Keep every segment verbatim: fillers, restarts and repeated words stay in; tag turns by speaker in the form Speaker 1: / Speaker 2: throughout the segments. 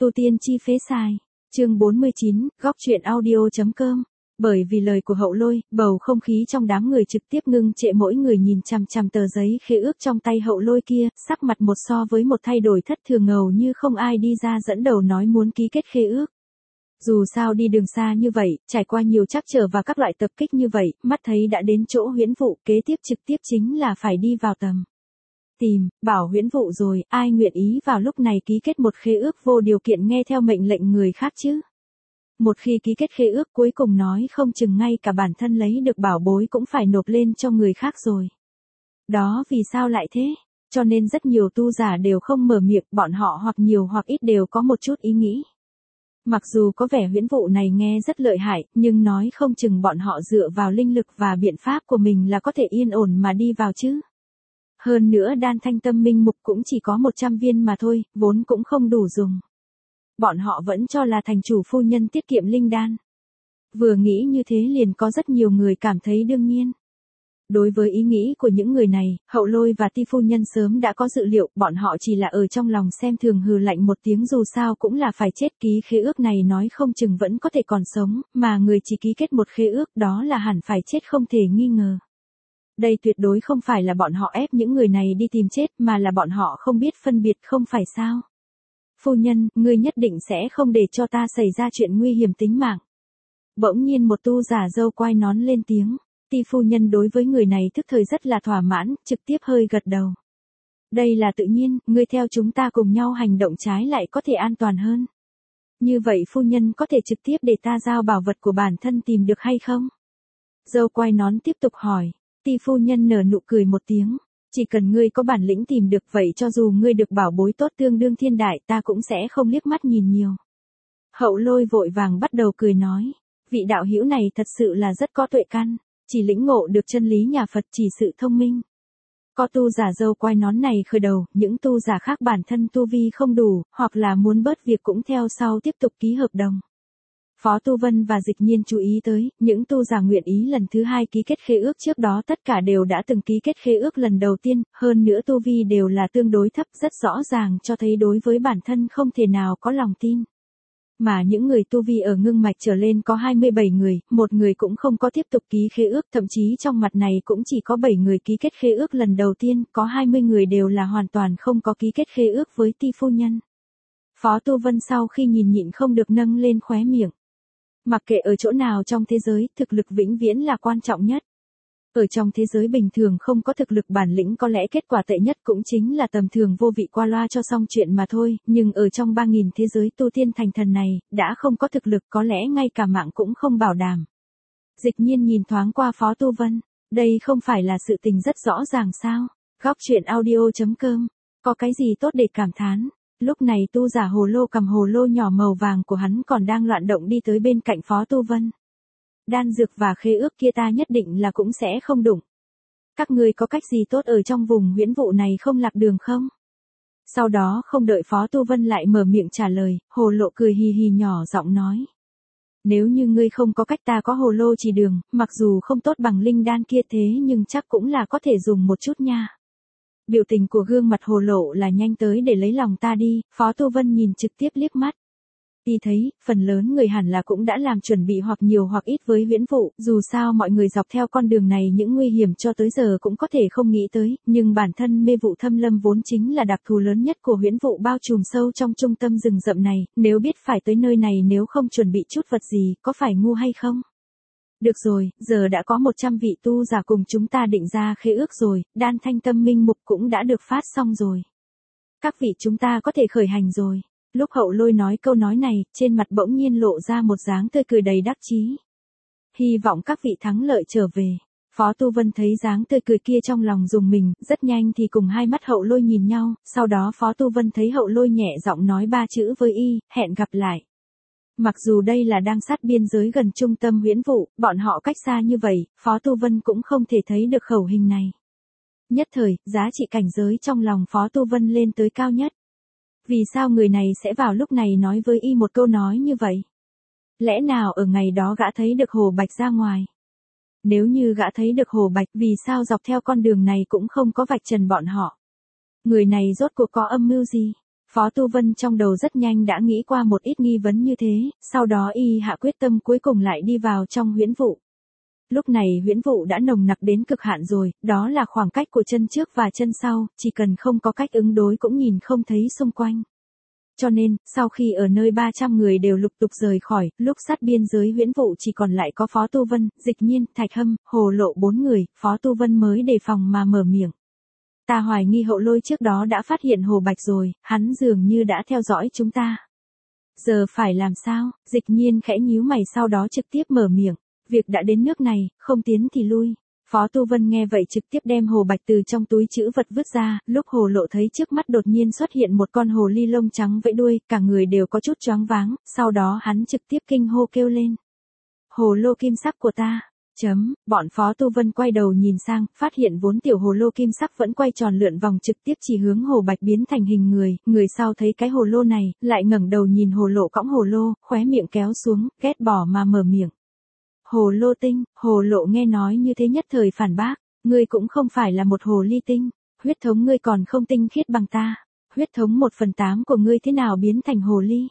Speaker 1: Tu tiên chi phế xài. Chương bốn mươi chín, góc truyện audio.com. Bởi vì lời của Hậu Lôi, bầu không khí trong đám người trực tiếp ngưng trệ, mỗi người nhìn chằm chằm tờ giấy khế ước trong tay Hậu Lôi kia, sắc mặt một so với một thay đổi thất thường, ngầu như không ai đi ra dẫn đầu nói muốn ký kết khế ước. Dù sao đi đường xa như vậy, trải qua nhiều trắc trở và các loại tập kích như vậy, mắt thấy đã đến chỗ huyễn vụ, kế tiếp trực tiếp chính là phải đi vào tầm tìm, bảo huyễn vụ rồi, ai nguyện ý vào lúc này ký kết một khế ước vô điều kiện nghe theo mệnh lệnh người khác chứ. Một khi ký kết khế ước cuối cùng nói không chừng ngay cả bản thân lấy được bảo bối cũng phải nộp lên cho người khác rồi. Đó vì sao lại thế? Cho nên rất nhiều tu giả đều không mở miệng, bọn họ hoặc nhiều hoặc ít đều có một chút ý nghĩ. Mặc dù có vẻ huyễn vụ này nghe rất lợi hại, nhưng nói không chừng bọn họ dựa vào linh lực và biện pháp của mình là có thể yên ổn mà đi vào chứ. Hơn nữa đan thanh tâm minh mục cũng chỉ có một trăm viên mà thôi, vốn cũng không đủ dùng. Bọn họ vẫn cho là thành chủ phu nhân tiết kiệm linh đan. Vừa nghĩ như thế liền có rất nhiều người cảm thấy đương nhiên. Đối với ý nghĩ của những người này, Hậu Lôi và Ti phu nhân sớm đã có dự liệu, bọn họ chỉ là ở trong lòng xem thường hừ lạnh một tiếng, dù sao cũng là phải chết, ký khế ước này nói không chừng vẫn có thể còn sống, mà người chỉ ký kết một khế ước đó là hẳn phải chết không thể nghi ngờ. Đây tuyệt đối không phải là bọn họ ép những người này đi tìm chết, mà là bọn họ không biết phân biệt, không phải sao? Phu nhân, ngươi nhất định sẽ không để cho ta xảy ra chuyện nguy hiểm tính mạng. Bỗng nhiên một tu giả râu quai nón lên tiếng. Ti phu nhân đối với người này thức thời rất là thỏa mãn, trực tiếp hơi gật đầu. Đây là tự nhiên, ngươi theo chúng ta cùng nhau hành động trái lại có thể an toàn hơn. Như vậy phu nhân có thể trực tiếp để ta giao bảo vật của bản thân tìm được hay không? Râu quai nón tiếp tục hỏi. Ti phu nhân nở nụ cười một tiếng. Chỉ cần ngươi có bản lĩnh tìm được, vậy cho dù ngươi được bảo bối tốt tương đương thiên đại, ta cũng sẽ không liếc mắt nhìn nhiều. Hậu Lôi vội vàng bắt đầu cười nói. Vị đạo hữu này thật sự là rất có tuệ căn. Chỉ lĩnh ngộ được chân lý nhà Phật, chỉ sự thông minh. Có tu giả râu quai nón này khởi đầu, những tu giả khác bản thân tu vi không đủ, hoặc là muốn bớt việc cũng theo sau tiếp tục ký hợp đồng. Phó Tu Vân và Dịch Nhiên chú ý tới, những tu giả nguyện ý lần thứ hai ký kết khế ước trước đó tất cả đều đã từng ký kết khế ước lần đầu tiên, hơn nữa tu vi đều là tương đối thấp, rất rõ ràng cho thấy đối với bản thân không thể nào có lòng tin. Mà những người tu vi ở ngưng mạch trở lên có hai mươi bảy người, một người cũng không có tiếp tục ký khế ước, thậm chí trong mặt này cũng chỉ có bảy người ký kết khế ước lần đầu tiên, có hai mươi người đều là hoàn toàn không có ký kết khế ước với Ti phu nhân. Phó Tu Vân sau khi nhìn nhịn không được nâng lên khóe miệng. Mặc kệ ở chỗ nào trong thế giới, thực lực vĩnh viễn là quan trọng nhất. Ở trong thế giới bình thường không có thực lực bản lĩnh có lẽ kết quả tệ nhất cũng chính là tầm thường vô vị qua loa cho xong chuyện mà thôi, nhưng ở trong ba nghìn thế giới tu tiên thành thần này, đã không có thực lực có lẽ ngay cả mạng cũng không bảo đảm. Dịch Nhiên nhìn thoáng qua Phó Tu Vân, đây không phải là sự tình rất rõ ràng sao? Góc truyện audio.com, có cái gì tốt để cảm thán? Lúc này tu giả hồ lô cầm hồ lô nhỏ màu vàng của hắn còn đang loạn động đi tới bên cạnh Phó Tu Vân. Đan dược và khế ước kia ta nhất định là cũng sẽ không đụng. Các ngươi có cách gì tốt ở trong vùng huyễn vụ này không lạc đường không? Sau đó không đợi Phó Tu Vân lại mở miệng trả lời, hồ lộ cười hì hì nhỏ giọng nói. Nếu như ngươi không có cách ta có hồ lô chỉ đường, mặc dù không tốt bằng linh đan kia thế nhưng chắc cũng là có thể dùng một chút nha. Biểu tình của gương mặt hồ lộ là nhanh tới để lấy lòng ta đi, Phó Tu Vân nhìn trực tiếp liếc mắt. Đi thấy, phần lớn người hẳn là cũng đã làm chuẩn bị hoặc nhiều hoặc ít với huyễn vụ, dù sao mọi người dọc theo con đường này những nguy hiểm cho tới giờ cũng có thể không nghĩ tới, nhưng bản thân mê vụ thâm lâm vốn chính là đặc thù lớn nhất của huyễn vụ bao trùm sâu trong trung tâm rừng rậm này, nếu biết phải tới nơi này nếu không chuẩn bị chút vật gì, có phải ngu hay không? Được rồi, giờ đã có một trăm vị tu giả cùng chúng ta định ra khế ước rồi, đan thanh tâm minh mục cũng đã được phát xong rồi. Các vị chúng ta có thể khởi hành rồi. Lúc Hậu Lôi nói câu nói này, trên mặt bỗng nhiên lộ ra một dáng tươi cười đầy đắc chí. Hy vọng các vị thắng lợi trở về. Phó Tu Vân thấy dáng tươi cười kia trong lòng rùng mình, rất nhanh thì cùng hai mắt Hậu Lôi nhìn nhau, sau đó Phó Tu Vân thấy Hậu Lôi nhẹ giọng nói ba chữ với y, hẹn gặp lại. Mặc dù đây là đang sát biên giới gần trung tâm huyễn vụ, bọn họ cách xa như vậy, Phó Tu Vân cũng không thể thấy được khẩu hình này. Nhất thời, giá trị cảnh giới trong lòng Phó Tu Vân lên tới cao nhất. Vì sao người này sẽ vào lúc này nói với y một câu nói như vậy? Lẽ nào ở ngày đó gã thấy được Hồ Bạch ra ngoài? Nếu như gã thấy được Hồ Bạch, vì sao dọc theo con đường này cũng không có vạch trần bọn họ? Người này rốt cuộc có âm mưu gì? Phó Tu Vân trong đầu rất nhanh đã nghĩ qua một ít nghi vấn như thế, sau đó y hạ quyết tâm cuối cùng lại đi vào trong huyễn vụ. Lúc này huyễn vụ đã nồng nặc đến cực hạn rồi, đó là khoảng cách của chân trước và chân sau, chỉ cần không có cách ứng đối cũng nhìn không thấy xung quanh. Cho nên, sau khi ở nơi ba trăm người đều lục tục rời khỏi, lúc sát biên giới huyễn vụ chỉ còn lại có Phó Tu Vân, Dịch Nhiên, Thạch Hâm, Hồ Lộ bốn người, Phó Tu Vân mới đề phòng mà mở miệng. Ta hoài nghi Hậu Lôi trước đó đã phát hiện Hồ Bạch rồi, hắn dường như đã theo dõi chúng ta. Giờ phải làm sao? Dịch Nhiên khẽ nhíu mày sau đó trực tiếp mở miệng. Việc đã đến nước này, không tiến thì lui. Phó Tu Vân nghe vậy trực tiếp đem Hồ Bạch từ trong túi trữ vật vứt ra, lúc Hồ Lộ thấy trước mắt đột nhiên xuất hiện một con hồ ly lông trắng vẫy đuôi, cả người đều có chút choáng váng, sau đó hắn trực tiếp kinh hô kêu lên. Hồ lô kim sắc của ta. Chấm, bọn Phó Tu Vân quay đầu nhìn sang, phát hiện vốn tiểu hồ lô kim sắc vẫn quay tròn lượn vòng trực tiếp chỉ hướng Hồ Bạch biến thành hình người, người sau thấy cái hồ lô này, lại ngẩng đầu nhìn Hồ Lộ cõng hồ lô, khóe miệng kéo xuống, ghét bỏ mà mở miệng. Hồ lô tinh, Hồ Lộ nghe nói như thế nhất thời phản bác, ngươi cũng không phải là một hồ ly tinh, huyết thống ngươi còn không tinh khiết bằng ta, huyết thống một phần tám của ngươi thế nào biến thành hồ ly?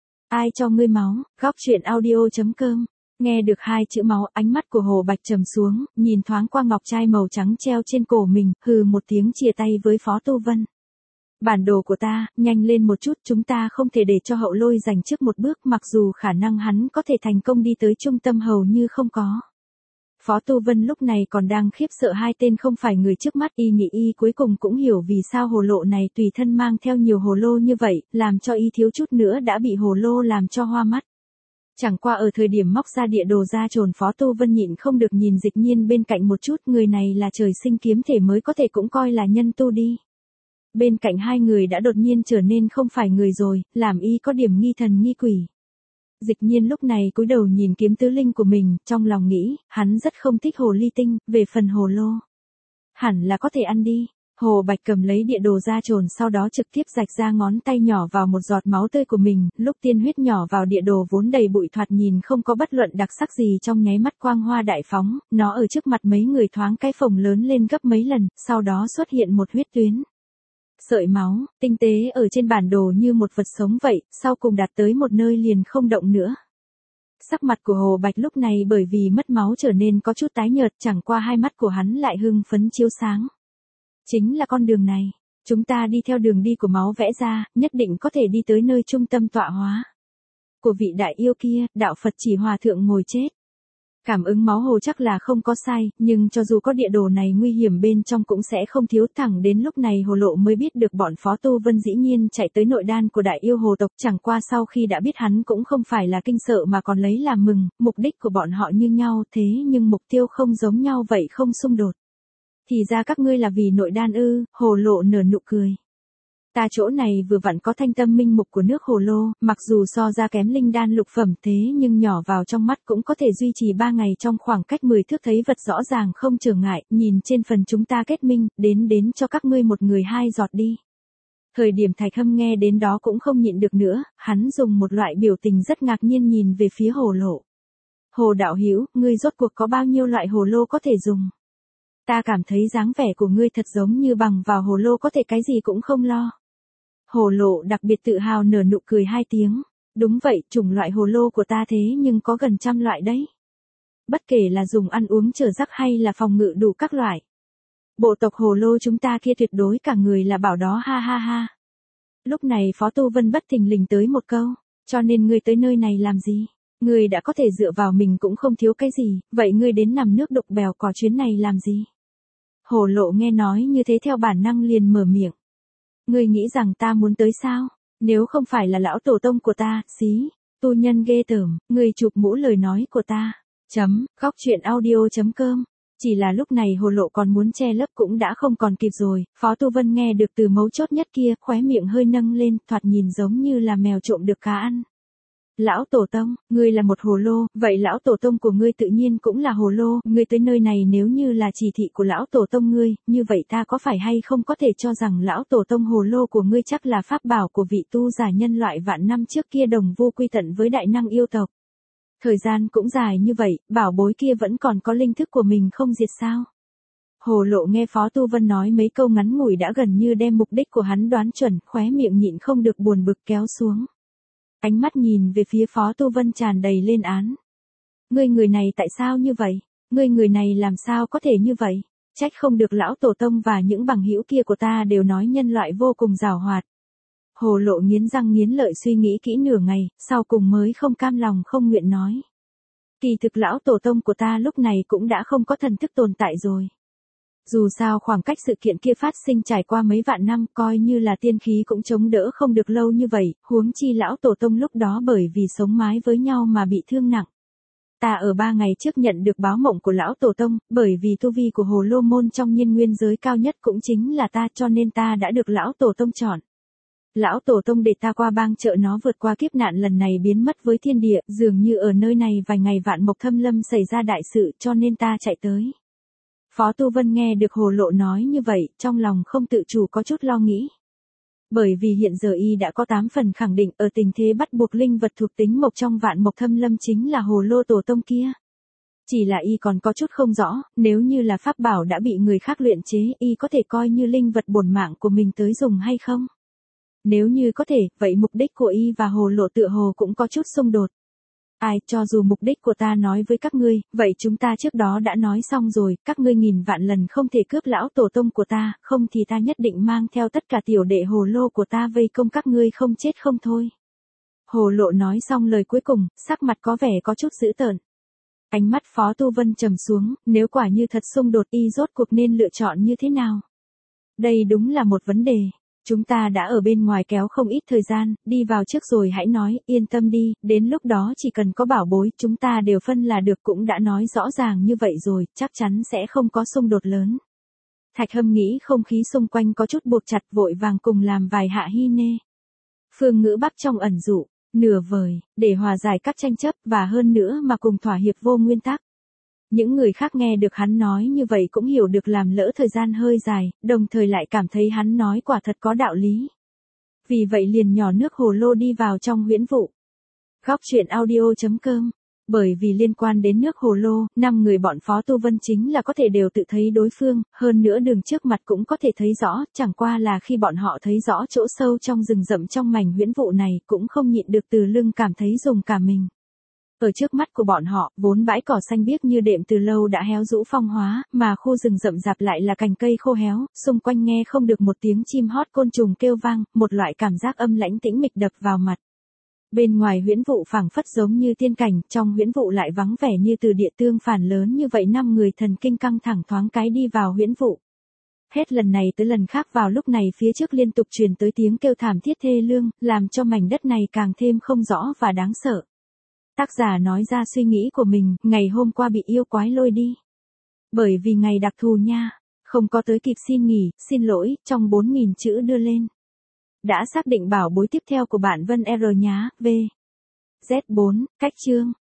Speaker 1: Ai cho ngươi máu? Góc truyện audio chấm com. Nghe được hai chữ máu, ánh mắt của Hồ Bạch trầm xuống, nhìn thoáng qua ngọc trai màu trắng treo trên cổ mình, hừ một tiếng chia tay với Phó Tu Vân. Bản đồ của ta, nhanh lên một chút, chúng ta không thể để cho Hậu Lôi giành trước một bước, mặc dù khả năng hắn có thể thành công đi tới trung tâm hầu như không có. Phó Tu Vân lúc này còn đang khiếp sợ hai tên không phải người trước mắt, y nghĩ y cuối cùng cũng hiểu vì sao hồ lộ này tùy thân mang theo nhiều hồ lô như vậy, làm cho y thiếu chút nữa đã bị hồ lô làm cho hoa mắt. Chẳng qua ở thời điểm móc ra địa đồ ra trồn, Phó Tu Vân nhịn không được nhìn Dịch Nhiên bên cạnh một chút, người này là trời sinh kiếm thể mới có thể cũng coi là nhân tu đi. Bên cạnh hai người đã đột nhiên trở nên không phải người rồi, làm y có điểm nghi thần nghi quỷ. Dịch Nhiên lúc này cúi đầu nhìn kiếm tứ linh của mình, trong lòng nghĩ, hắn rất không thích hồ ly tinh, về phần hồ lô. Hẳn là có thể ăn đi. Hồ Bạch cầm lấy địa đồ ra trồn, sau đó trực tiếp rạch ra ngón tay nhỏ vào một giọt máu tươi của mình, lúc tiên huyết nhỏ vào địa đồ vốn đầy bụi thoạt nhìn không có bất luận đặc sắc gì, trong nháy mắt quang hoa đại phóng, nó ở trước mặt mấy người thoáng cái phồng lớn lên gấp mấy lần, sau đó xuất hiện một huyết tuyến. Sợi máu, tinh tế ở trên bản đồ như một vật sống vậy, sau cùng đạt tới một nơi liền không động nữa. Sắc mặt của Hồ Bạch lúc này bởi vì mất máu trở nên có chút tái nhợt, chẳng qua hai mắt của hắn lại hưng phấn chiếu sáng. Chính là con đường này, chúng ta đi theo đường đi của máu vẽ ra, nhất định có thể đi tới nơi trung tâm tọa hóa của vị đại yêu kia, đạo Phật Chỉ Hòa thượng ngồi chết. Cảm ứng máu hồ chắc là không có sai, nhưng cho dù có địa đồ này nguy hiểm bên trong cũng sẽ không thiếu, thẳng đến lúc này Hồ Lộ mới biết được bọn Phó Tu Vân dĩ nhiên chạy tới nội đan của đại yêu hồ tộc, chẳng qua sau khi đã biết hắn cũng không phải là kinh sợ mà còn lấy làm mừng, mục đích của bọn họ như nhau thế nhưng mục tiêu không giống nhau vậy không xung đột. Thì ra các ngươi là vì nội đan ư? Hồ Lộ nở nụ cười. Ta chỗ này vừa vặn có thanh tâm minh mục của nước hồ lô, mặc dù so ra kém linh đan lục phẩm thế nhưng nhỏ vào trong mắt cũng có thể duy trì ba ngày trong khoảng cách mười thước, thấy vật rõ ràng không trở ngại, nhìn trên phần chúng ta kết minh, đến đến cho các ngươi một người hai giọt đi. Thời điểm Thạch Hâm nghe đến đó cũng không nhịn được nữa, hắn dùng một loại biểu tình rất ngạc nhiên nhìn về phía Hồ Lộ. Hồ đạo hữu, ngươi rốt cuộc có bao nhiêu loại hồ lô có thể dùng? Ta cảm thấy dáng vẻ của ngươi thật giống như bằng vào hồ lô có thể cái gì cũng không lo. Hồ Lộ đặc biệt tự hào nở nụ cười hai tiếng. Đúng vậy, chủng loại hồ lô của ta thế nhưng có gần trăm loại đấy. Bất kể là dùng ăn uống trở rắc hay là phòng ngự đủ các loại. Bộ tộc hồ lô chúng ta kia tuyệt đối cả người là bảo đó, ha ha ha. Lúc này Phó Tu Vân bất thình lình tới một câu, cho nên ngươi tới nơi này làm gì? Ngươi đã có thể dựa vào mình cũng không thiếu cái gì, vậy ngươi đến nằm nước đục bèo cò chuyến này làm gì? Hồ Lộ nghe nói như thế theo bản năng liền mở miệng. Ngươi nghĩ rằng ta muốn tới sao? Nếu không phải là lão tổ tông của ta, xí, tu nhân ghê tởm, ngươi chụp mũ lời nói của ta. Chấm, góc truyện audio chấm com. Chỉ là lúc này Hồ Lộ còn muốn che lấp cũng đã không còn kịp rồi, Phó Tu Vân nghe được từ mấu chốt nhất kia, khóe miệng hơi nâng lên, thoạt nhìn giống như là mèo trộm được cá ăn. Lão tổ tông, ngươi là một hồ lô, vậy lão tổ tông của ngươi tự nhiên cũng là hồ lô, ngươi tới nơi này nếu như là chỉ thị của lão tổ tông ngươi, như vậy ta có phải hay không có thể cho rằng lão tổ tông hồ lô của ngươi chắc là pháp bảo của vị tu giả nhân loại vạn năm trước kia đồng vô quy tận với đại năng yêu tộc. Thời gian cũng dài như vậy, bảo bối kia vẫn còn có linh thức của mình không diệt sao? Hồ Lộ nghe Phó Tu Vân nói mấy câu ngắn ngủi đã gần như đem mục đích của hắn đoán chuẩn, khóe miệng nhịn không được buồn bực kéo xuống. Ánh mắt nhìn về phía Phó Tu Vân tràn đầy lên án. Ngươi người này tại sao như vậy? Ngươi người này làm sao có thể như vậy? Trách không được lão tổ tông và những bằng hữu kia của ta đều nói nhân loại vô cùng giàu hoạt. Hồ Lộ nghiến răng nghiến lợi suy nghĩ kỹ nửa ngày, sau cùng mới không cam lòng không nguyện nói. Kỳ thực lão tổ tông của ta lúc này cũng đã không có thần thức tồn tại rồi. Dù sao khoảng cách sự kiện kia phát sinh trải qua mấy vạn năm, coi như là tiên khí cũng chống đỡ không được lâu như vậy, huống chi lão tổ tông lúc đó bởi vì sống mái với nhau mà bị thương nặng. Ta ở ba ngày trước nhận được báo mộng của lão tổ tông, bởi vì tu vi của Hồ Lô môn trong nhiên nguyên giới cao nhất cũng chính là ta, cho nên ta đã được lão tổ tông chọn. Lão tổ tông để ta qua bang trợ nó vượt qua kiếp nạn lần này biến mất với thiên địa, dường như ở nơi này vài ngày vạn mộc thâm lâm xảy ra đại sự, cho nên ta chạy tới. Phó Tu Vân nghe được Hồ Lộ nói như vậy, trong lòng không tự chủ có chút lo nghĩ. Bởi vì hiện giờ y đã có tám phần khẳng định ở tình thế bắt buộc linh vật thuộc tính mộc trong vạn mộc thâm lâm chính là Hồ Lô tổ tông kia. Chỉ là y còn có chút không rõ, nếu như là pháp bảo đã bị người khác luyện chế, y có thể coi như linh vật bổn mạng của mình tới dùng hay không? Nếu như có thể, vậy mục đích của y và Hồ Lộ tựa hồ cũng có chút xung đột. Ai, cho dù mục đích của ta nói với các ngươi, vậy chúng ta trước đó đã nói xong rồi, các ngươi nghìn vạn lần không thể cướp lão tổ tông của ta, không thì ta nhất định mang theo tất cả tiểu đệ Hồ Lô của ta vây công các ngươi không chết không thôi. Hồ Lộ nói xong lời cuối cùng, sắc mặt có vẻ có chút dữ tợn. Ánh mắt Phó Tu Vân trầm xuống, nếu quả như thật xung đột y rốt cuộc nên lựa chọn như thế nào? Đây đúng là một vấn đề. Chúng ta đã ở bên ngoài kéo không ít thời gian, đi vào trước rồi hãy nói, yên tâm đi, đến lúc đó chỉ cần có bảo bối, chúng ta đều phân là được, cũng đã nói rõ ràng như vậy rồi, chắc chắn sẽ không có xung đột lớn. Thạch Hâm nghĩ không khí xung quanh có chút buộc chặt, vội vàng cùng làm vài hạ hy nê. Phương Ngữ Bắc trong ẩn dụ, nửa vời, để hòa giải các tranh chấp và hơn nữa mà cùng thỏa hiệp vô nguyên tắc. Những người khác nghe được hắn nói như vậy cũng hiểu được làm lỡ thời gian hơi dài, đồng thời lại cảm thấy hắn nói quả thật có đạo lý. Vì vậy liền nhỏ nước hồ lô đi vào trong huyễn vụ. Góc truyện audio chấm com. Bởi vì liên quan đến nước hồ lô, năm người bọn Phó Tu Vân chính là có thể đều tự thấy đối phương, hơn nữa đường trước mặt cũng có thể thấy rõ, chẳng qua là khi bọn họ thấy rõ chỗ sâu trong rừng rậm trong mảnh huyễn vụ này cũng không nhịn được từ lưng cảm thấy rùng cả mình. Ở trước mắt của bọn họ, vốn bãi cỏ xanh biếc như đệm từ lâu đã héo rũ phong hóa, mà khu rừng rậm rạp lại là cành cây khô héo, xung quanh nghe không được một tiếng chim hót côn trùng kêu vang, một loại cảm giác âm lãnh tĩnh mịch đập vào mặt. Bên ngoài huyễn vụ phảng phất giống như tiên cảnh, trong huyễn vụ lại vắng vẻ như từ địa tương phản lớn như vậy, năm người thần kinh căng thẳng thoáng cái đi vào huyễn vụ. Hết lần này tới lần khác vào lúc này phía trước liên tục truyền tới tiếng kêu thảm thiết thê lương, làm cho mảnh đất này càng thêm không rõ và đáng sợ. Tác giả nói ra suy nghĩ của mình, ngày hôm qua bị yêu quái lôi đi. Bởi vì ngày đặc thù nha, không có tới kịp xin nghỉ, xin lỗi, trong bốn nghìn chữ đưa lên. Đã xác định bảo bối tiếp theo của bạn Vân R nhá, V. Z bốn, cách chương.